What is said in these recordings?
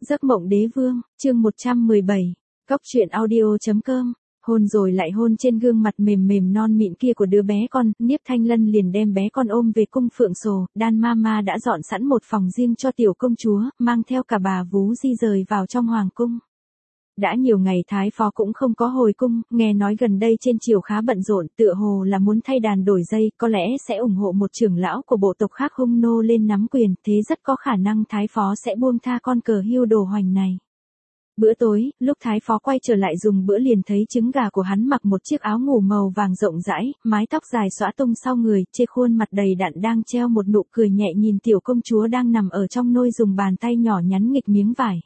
Giấc mộng đế vương, chương 117. Cóc truyện audio.com. Hôn rồi lại hôn trên gương mặt mềm mềm non mịn kia của đứa bé con, Niếp Thanh Lân liền đem bé con ôm về cung Phượng Sồ, Đan Mama đã dọn sẵn một phòng riêng cho tiểu công chúa, mang theo cả bà vú di rời vào trong hoàng cung. Đã nhiều ngày Thái Phó cũng không có hồi cung, nghe nói gần đây trên triều khá bận rộn, tựa hồ là muốn thay đàn đổi dây, có lẽ sẽ ủng hộ một trưởng lão của bộ tộc khác hung nô lên nắm quyền, thế rất có khả năng Thái Phó sẽ buông tha con cờ hưu đồ hoành này. Bữa tối, lúc Thái Phó quay trở lại dùng bữa liền thấy trứng gà của hắn mặc một chiếc áo ngủ màu vàng rộng rãi, mái tóc dài xõa tung sau người, trên khuôn mặt đầy đặn đang treo một nụ cười nhẹ nhìn tiểu công chúa đang nằm ở trong nôi dùng bàn tay nhỏ nhắn nghịch miếng vải.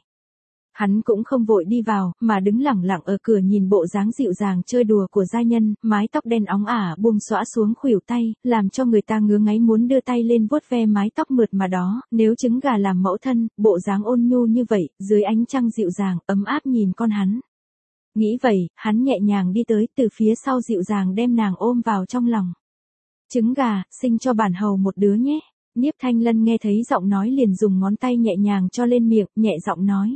Hắn cũng không vội đi vào, mà đứng lẳng lặng ở cửa nhìn bộ dáng dịu dàng chơi đùa của gia nhân, mái tóc đen óng ả buông xõa xuống khuỷu tay, làm cho người ta ngứa ngáy muốn đưa tay lên vuốt ve mái tóc mượt mà đó, nếu trứng gà làm mẫu thân, bộ dáng ôn nhu như vậy, dưới ánh trăng dịu dàng, ấm áp nhìn con hắn. Nghĩ vậy, hắn nhẹ nhàng đi tới, từ phía sau dịu dàng đem nàng ôm vào trong lòng. Trứng gà, sinh cho bản hầu một đứa nhé. Niếp Thanh Lân nghe thấy giọng nói liền dùng ngón tay nhẹ nhàng cho lên miệng, nhẹ giọng nói.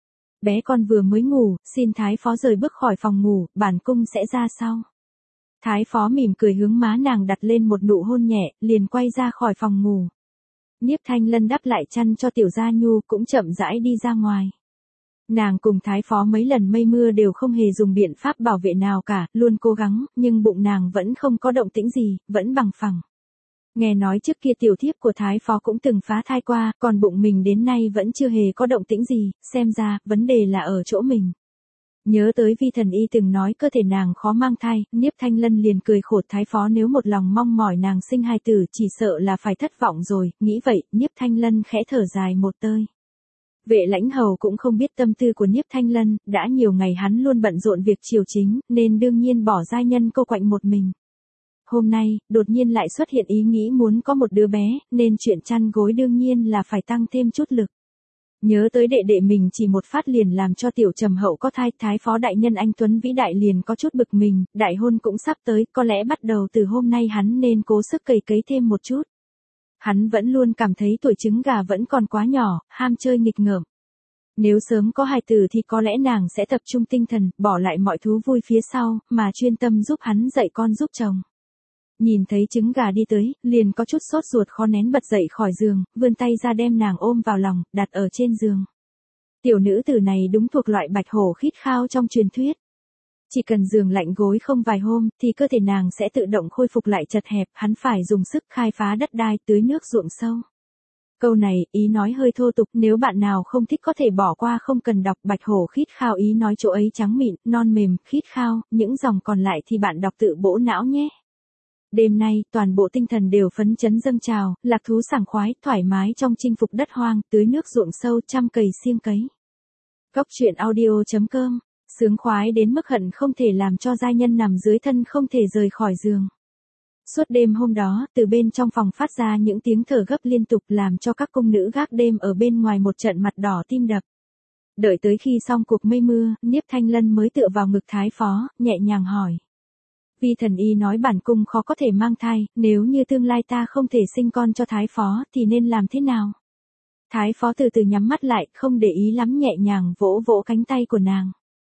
Bé con vừa mới ngủ, xin Thái Phó rời bước khỏi phòng ngủ, bản cung sẽ ra sau. Thái Phó mỉm cười hướng má nàng đặt lên một nụ hôn nhẹ, liền quay ra khỏi phòng ngủ. Niếp Thanh Lân đắp lại chăn cho tiểu gia nhu cũng chậm rãi đi ra ngoài. Nàng cùng Thái Phó mấy lần mây mưa đều không hề dùng biện pháp bảo vệ nào cả, luôn cố gắng, nhưng bụng nàng vẫn không có động tĩnh gì, vẫn bằng phẳng. Nghe nói trước kia tiểu thiếp của Thái Phó cũng từng phá thai qua, còn bụng mình đến nay vẫn chưa hề có động tĩnh gì, xem ra, vấn đề là ở chỗ mình. Nhớ tới Vi Thần Y từng nói cơ thể nàng khó mang thai, Niếp Thanh Lân liền cười khổ Thái Phó nếu một lòng mong mỏi nàng sinh hài tử chỉ sợ là phải thất vọng rồi, nghĩ vậy, Niếp Thanh Lân khẽ thở dài một tơi. Vệ Lãnh Hầu cũng không biết tâm tư của Niếp Thanh Lân, đã nhiều ngày hắn luôn bận rộn việc triều chính, nên đương nhiên bỏ gia nhân cô quạnh một mình. Hôm nay, đột nhiên lại xuất hiện ý nghĩ muốn có một đứa bé, nên chuyện chăn gối đương nhiên là phải tăng thêm chút lực. Nhớ tới đệ đệ mình chỉ một phát liền làm cho tiểu trầm hậu có thai, Thái Phó đại nhân anh Tuấn vĩ đại liền có chút bực mình, đại hôn cũng sắp tới, có lẽ bắt đầu từ hôm nay hắn nên cố sức cày cấy thêm một chút. Hắn vẫn luôn cảm thấy tuổi trứng gà vẫn còn quá nhỏ, ham chơi nghịch ngợm. Nếu sớm có hài tử thì có lẽ nàng sẽ tập trung tinh thần, bỏ lại mọi thú vui phía sau, mà chuyên tâm giúp hắn dạy con giúp chồng. Nhìn thấy trứng gà đi tới, liền có chút sốt ruột khó nén bật dậy khỏi giường, vươn tay ra đem nàng ôm vào lòng, đặt ở trên giường. Tiểu nữ tử này đúng thuộc loại bạch hổ khít khao trong truyền thuyết. Chỉ cần giường lạnh gối không vài hôm, thì cơ thể nàng sẽ tự động khôi phục lại chật hẹp, hắn phải dùng sức khai phá đất đai, tưới nước ruộng sâu. Câu này, ý nói hơi thô tục, nếu bạn nào không thích có thể bỏ qua không cần đọc bạch hổ khít khao ý nói chỗ ấy trắng mịn, non mềm, khít khao, những dòng còn lại thì bạn đọc tự bổ não nhé. Đêm nay, toàn bộ tinh thần đều phấn chấn dâng trào, lạc thú sảng khoái, thoải mái trong chinh phục đất hoang, tưới nước ruộng sâu, chăm cày xiêm cấy. Cóc truyện audio.com, sướng khoái đến mức hận không thể làm cho giai nhân nằm dưới thân không thể rời khỏi giường. Suốt đêm hôm đó, từ bên trong phòng phát ra những tiếng thở gấp liên tục làm cho các cung nữ gác đêm ở bên ngoài một trận mặt đỏ tim đập. Đợi tới khi xong cuộc mây mưa, Niếp Thanh Lân mới tựa vào ngực Thái Phó, nhẹ nhàng hỏi. Vi Thần Y nói bản cung khó có thể mang thai, nếu như tương lai ta không thể sinh con cho Thái Phó, thì nên làm thế nào? Thái Phó từ từ nhắm mắt lại, không để ý lắm nhẹ nhàng vỗ vỗ cánh tay của nàng.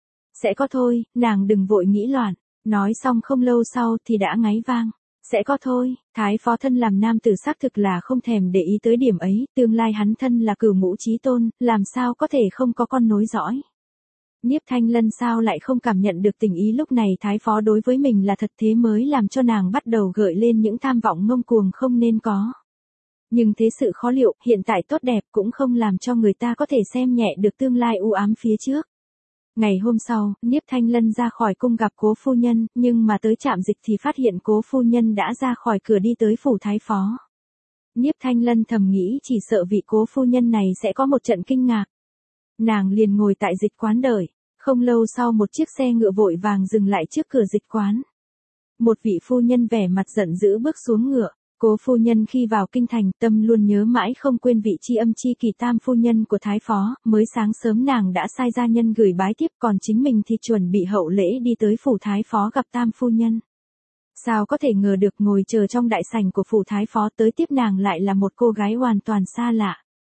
Sẽ có thôi, nàng đừng vội nghĩ loạn. Nói xong không lâu sau thì đã ngáy vang. Sẽ có thôi, Thái Phó thân làm nam tử xác thực là không thèm để ý tới điểm ấy, tương lai hắn thân là cửu ngũ chí tôn, làm sao có thể không có con nối dõi. Niếp Thanh Lân sao lại không cảm nhận được tình ý lúc này Thái Phó đối với mình là thật thế mới làm cho nàng bắt đầu gợi lên những tham vọng ngông cuồng không nên có. Nhưng thế sự khó liệu, hiện tại tốt đẹp cũng không làm cho người ta có thể xem nhẹ được tương lai u ám phía trước. Ngày hôm sau, Niếp Thanh Lân ra khỏi cung gặp cố phu nhân, nhưng mà tới trạm dịch thì phát hiện cố phu nhân đã ra khỏi cửa đi tới phủ Thái Phó. Niếp Thanh Lân thầm nghĩ chỉ sợ vị cố phu nhân này sẽ có một trận kinh ngạc. Nàng liền ngồi tại dịch quán đợi. Không lâu sau một chiếc xe ngựa vội vàng dừng lại trước cửa dịch quán. Một vị phu nhân vẻ mặt giận dữ bước xuống ngựa. Cố phu nhân khi vào kinh thành tâm luôn nhớ mãi không quên vị tri âm tri kỷ tam phu nhân của Thái Phó. Mới sáng sớm nàng đã sai gia nhân gửi bái tiếp còn chính mình thì chuẩn bị hậu lễ đi tới phủ Thái Phó gặp tam phu nhân. Sao có thể ngờ được ngồi chờ trong đại sảnh của phủ Thái Phó tới tiếp nàng lại là một cô gái hoàn toàn xa lạ.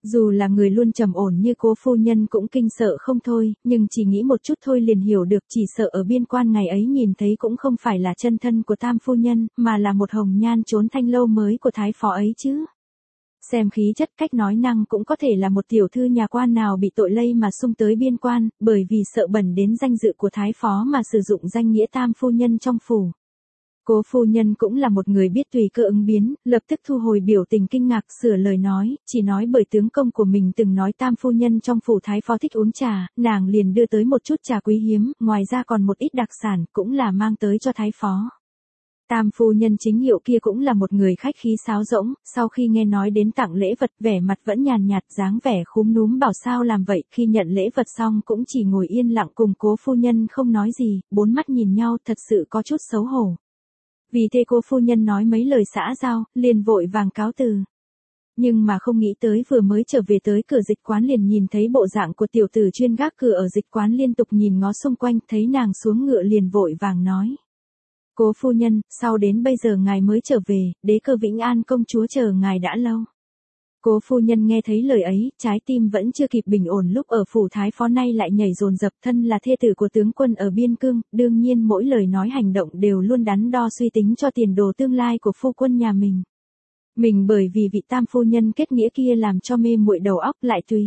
Dù là người luôn trầm ổn như Cố phu nhân cũng kinh sợ không thôi, nhưng chỉ nghĩ một chút thôi liền hiểu được, chỉ sợ ở biên quan ngày ấy nhìn thấy cũng không phải là chân thân của Tam phu nhân, mà là một hồng nhan trốn thanh lâu mới của thái phó ấy chứ. Xem khí chất cách nói năng cũng có thể là một tiểu thư nhà quan nào bị tội lây mà xung tới biên quan, bởi vì sợ bẩn đến danh dự của thái phó mà sử dụng danh nghĩa Tam phu nhân trong phủ. Cố phu nhân cũng là một người biết tùy cơ ứng biến, lập tức thu hồi biểu tình kinh ngạc, sửa lời nói, chỉ nói bởi tướng công của mình từng nói Tam phu nhân trong phủ thái phó thích uống trà, nàng liền đưa tới một chút trà quý hiếm, ngoài ra còn một ít đặc sản, cũng là mang tới cho thái phó. Tam phu nhân chính hiệu kia cũng là một người khách khí sáo rỗng, sau khi nghe nói đến tặng lễ vật vẻ mặt vẫn nhàn nhạt, dáng vẻ khúm núm bảo sao làm vậy, khi nhận lễ vật xong cũng chỉ ngồi yên lặng cùng Cố phu nhân không nói gì, bốn mắt nhìn nhau thật sự có chút xấu hổ. Vì thế Cố phu nhân nói mấy lời xã giao, liền vội vàng cáo từ. Nhưng mà không nghĩ tới vừa mới trở về tới cửa dịch quán liền nhìn thấy bộ dạng của tiểu tử chuyên gác cửa ở dịch quán liên tục nhìn ngó xung quanh, thấy nàng xuống ngựa liền vội vàng nói. Cố phu nhân, sau đến bây giờ ngài mới trở về, đế cơ Vĩnh An công chúa chờ ngài đã lâu. Cố phu nhân nghe thấy lời ấy, trái tim vẫn chưa kịp bình ổn lúc ở phủ thái phó nay lại nhảy dồn dập, thân là thê tử của tướng quân ở biên cương, đương nhiên mỗi lời nói hành động đều luôn đắn đo suy tính cho tiền đồ tương lai của phu quân nhà mình. Mình bởi vì vị Tam phu nhân kết nghĩa kia làm cho mê muội đầu óc lại tùy.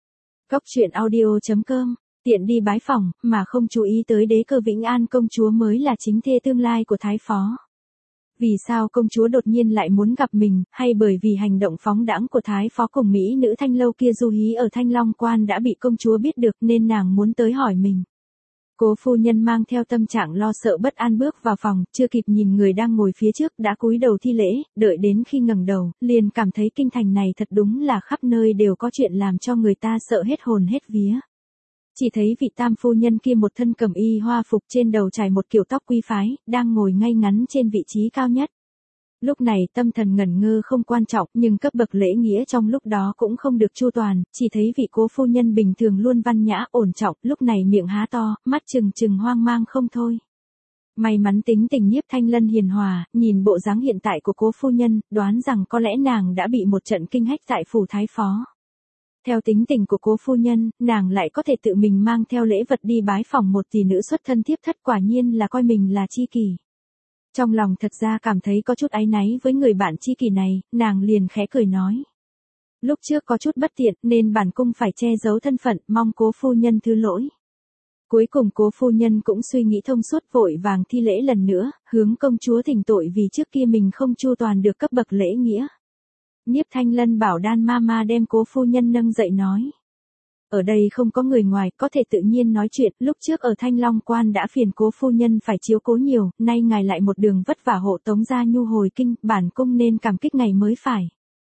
Cóc truyện audio.com, tiện đi bái phỏng, mà không chú ý tới đế cơ Vĩnh An công chúa mới là chính thê tương lai của thái phó. Vì sao công chúa đột nhiên lại muốn gặp mình, hay bởi vì hành động phóng đãng của thái phó cùng mỹ nữ thanh lâu kia du hí ở Thanh Long Quan đã bị công chúa biết được nên nàng muốn tới hỏi mình. Cố phu nhân mang theo tâm trạng lo sợ bất an bước vào phòng, chưa kịp nhìn người đang ngồi phía trước đã cúi đầu thi lễ, đợi đến khi ngẩng đầu, liền cảm thấy kinh thành này thật đúng là khắp nơi đều có chuyện làm cho người ta sợ hết hồn hết vía. Chỉ thấy vị Tam phu nhân kia một thân cẩm y hoa phục, trên đầu trải một kiểu tóc quý phái, đang ngồi ngay ngắn trên vị trí cao nhất. Lúc này tâm thần ngẩn ngơ không quan trọng, nhưng cấp bậc lễ nghĩa trong lúc đó cũng không được chu toàn, chỉ thấy vị Cố phu nhân bình thường luôn văn nhã ổn trọng, lúc này miệng há to, mắt trừng trừng hoang mang không thôi. May mắn tính tình Nhiếp Thanh Lân hiền hòa, nhìn bộ dáng hiện tại của Cố phu nhân, đoán rằng có lẽ nàng đã bị một trận kinh hách tại phủ thái phó. Theo tính tình của Cố phu nhân, nàng lại có thể tự mình mang theo lễ vật đi bái phỏng một tỷ nữ xuất thân thiếp thất, quả nhiên là coi mình là tri kỷ. Trong lòng thật ra cảm thấy có chút áy náy với người bạn tri kỷ này, nàng liền khẽ cười nói. Lúc trước có chút bất tiện nên bản cung phải che giấu thân phận, mong Cố phu nhân thứ lỗi. Cuối cùng Cố phu nhân cũng suy nghĩ thông suốt, vội vàng thi lễ lần nữa, hướng công chúa thỉnh tội vì trước kia mình không chu toàn được cấp bậc lễ nghĩa. Nhiếp Thanh Lân bảo Đan Mama đem Cố phu nhân nâng dậy nói. Ở đây không có người ngoài, có thể tự nhiên nói chuyện, lúc trước ở Thanh Long Quan đã phiền Cố phu nhân phải chiếu cố nhiều, nay ngài lại một đường vất vả hộ tống gia nhu hồi kinh, bản cung nên cảm kích ngày mới phải.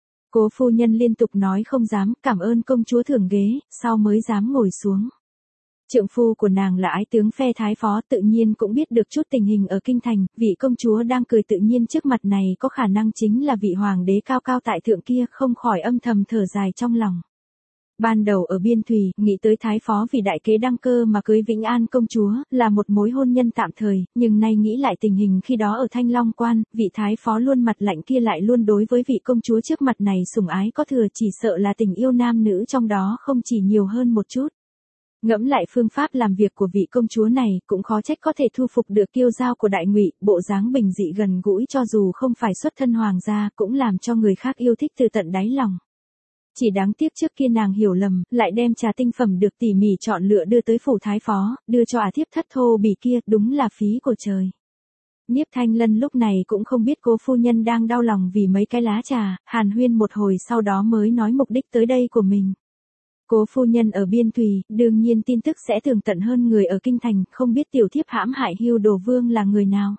Cố phu nhân liên tục nói không dám, cảm ơn công chúa thưởng ghế, sau mới dám ngồi xuống. Trượng phu của nàng là ái tướng phe thái phó, tự nhiên cũng biết được chút tình hình ở kinh thành, vị công chúa đang cười tự nhiên trước mặt này có khả năng chính là vị hoàng đế cao cao tại thượng kia, không khỏi âm thầm thở dài trong lòng. Ban đầu ở Biên Thùy, nghĩ tới thái phó vì đại kế đăng cơ mà cưới Vĩnh An công chúa, là một mối hôn nhân tạm thời, nhưng nay nghĩ lại tình hình khi đó ở Thanh Long Quan, vị thái phó luôn mặt lạnh kia lại luôn đối với vị công chúa trước mặt này sủng ái có thừa, chỉ sợ là tình yêu nam nữ trong đó không chỉ nhiều hơn một chút. Ngẫm lại phương pháp làm việc của vị công chúa này, cũng khó trách có thể thu phục được kiêu dao của Đại Ngụy, bộ dáng bình dị gần gũi cho dù không phải xuất thân hoàng gia, cũng làm cho người khác yêu thích từ tận đáy lòng. Chỉ đáng tiếc trước kia nàng hiểu lầm, lại đem trà tinh phẩm được tỉ mỉ chọn lựa đưa tới phủ thái phó, đưa cho thiếp thất thô bỉ kia, đúng là phí của trời. Nhiếp Thanh Lân lúc này cũng không biết Cố phu nhân đang đau lòng vì mấy cái lá trà, hàn huyên một hồi sau đó mới nói mục đích tới đây của mình. Cố phu nhân ở Biên Thùy, đương nhiên tin tức sẽ tường tận hơn người ở kinh thành, không biết tiểu thiếp hãm hại Hưu Đồ Vương là người nào.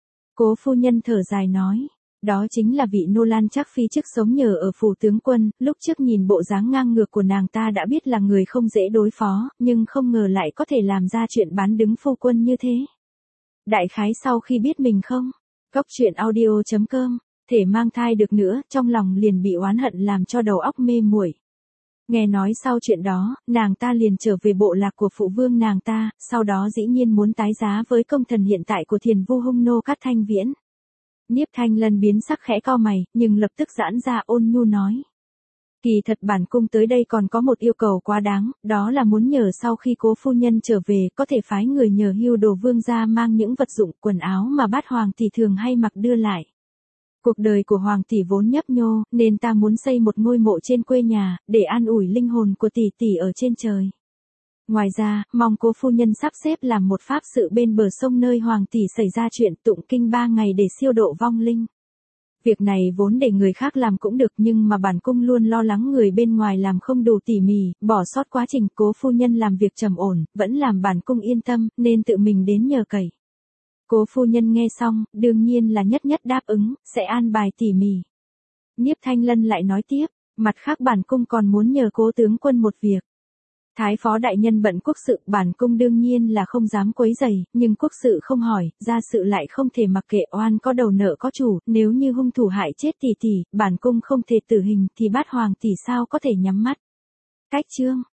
Cố phu nhân thở dài nói, đó chính là vị Nô Lan Trác Phi trước sống nhờ ở phủ tướng quân, lúc trước nhìn bộ dáng ngang ngược của nàng ta đã biết là người không dễ đối phó, nhưng không ngờ lại có thể làm ra chuyện bán đứng phu quân như thế. Đại khái sau khi biết mình không, cóc truyện audio.com, thể mang thai được nữa, trong lòng liền bị oán hận làm cho đầu óc mê muội. Nghe nói sau chuyện đó, nàng ta liền trở về bộ lạc của phụ vương nàng ta, sau đó dĩ nhiên muốn tái giá với công thần hiện tại của Thiền Vu Hung Nô Cát Thanh Viễn. Nhiếp Thanh Lân biến sắc khẽ cau mày, nhưng lập tức giãn ra ôn nhu nói. Kỳ thật bản cung tới đây còn có một yêu cầu quá đáng, đó là muốn nhờ sau khi cố phu nhân trở về có thể phái người nhờ Hưu Đồ vương gia mang những vật dụng quần áo mà bát hoàng tỷ thường hay mặc đưa lại. Cuộc đời của hoàng tỷ vốn nhấp nhô, nên ta muốn xây một ngôi mộ trên quê nhà, để an ủi linh hồn của tỷ tỷ ở trên trời. Ngoài ra, mong cố phu nhân sắp xếp làm một pháp sự bên bờ sông nơi hoàng tỷ xảy ra chuyện tụng kinh 3 ngày để siêu độ vong linh. Việc này vốn để người khác làm cũng được nhưng mà bản cung luôn lo lắng người bên ngoài làm không đủ tỉ mỉ, bỏ sót quá trình. Cố phu nhân làm việc trầm ổn, vẫn làm bản cung yên tâm, nên tự mình đến nhờ cậy. Cố phu nhân nghe xong, đương nhiên là nhất nhất đáp ứng, sẽ an bài tỉ mỉ. Nhiếp Thanh Lân lại nói tiếp, mặt khác bản cung còn muốn nhờ cố tướng quân một việc. Thái phó đại nhân bận quốc sự, bản cung đương nhiên là không dám quấy rầy, nhưng quốc sự không hỏi, gia sự lại không thể mặc kệ, oan có đầu nợ có chủ, nếu như hung thủ hại chết tỷ tỷ, bản cung không thể tử hình thì bát hoàng tỷ sao có thể nhắm mắt. Cách chương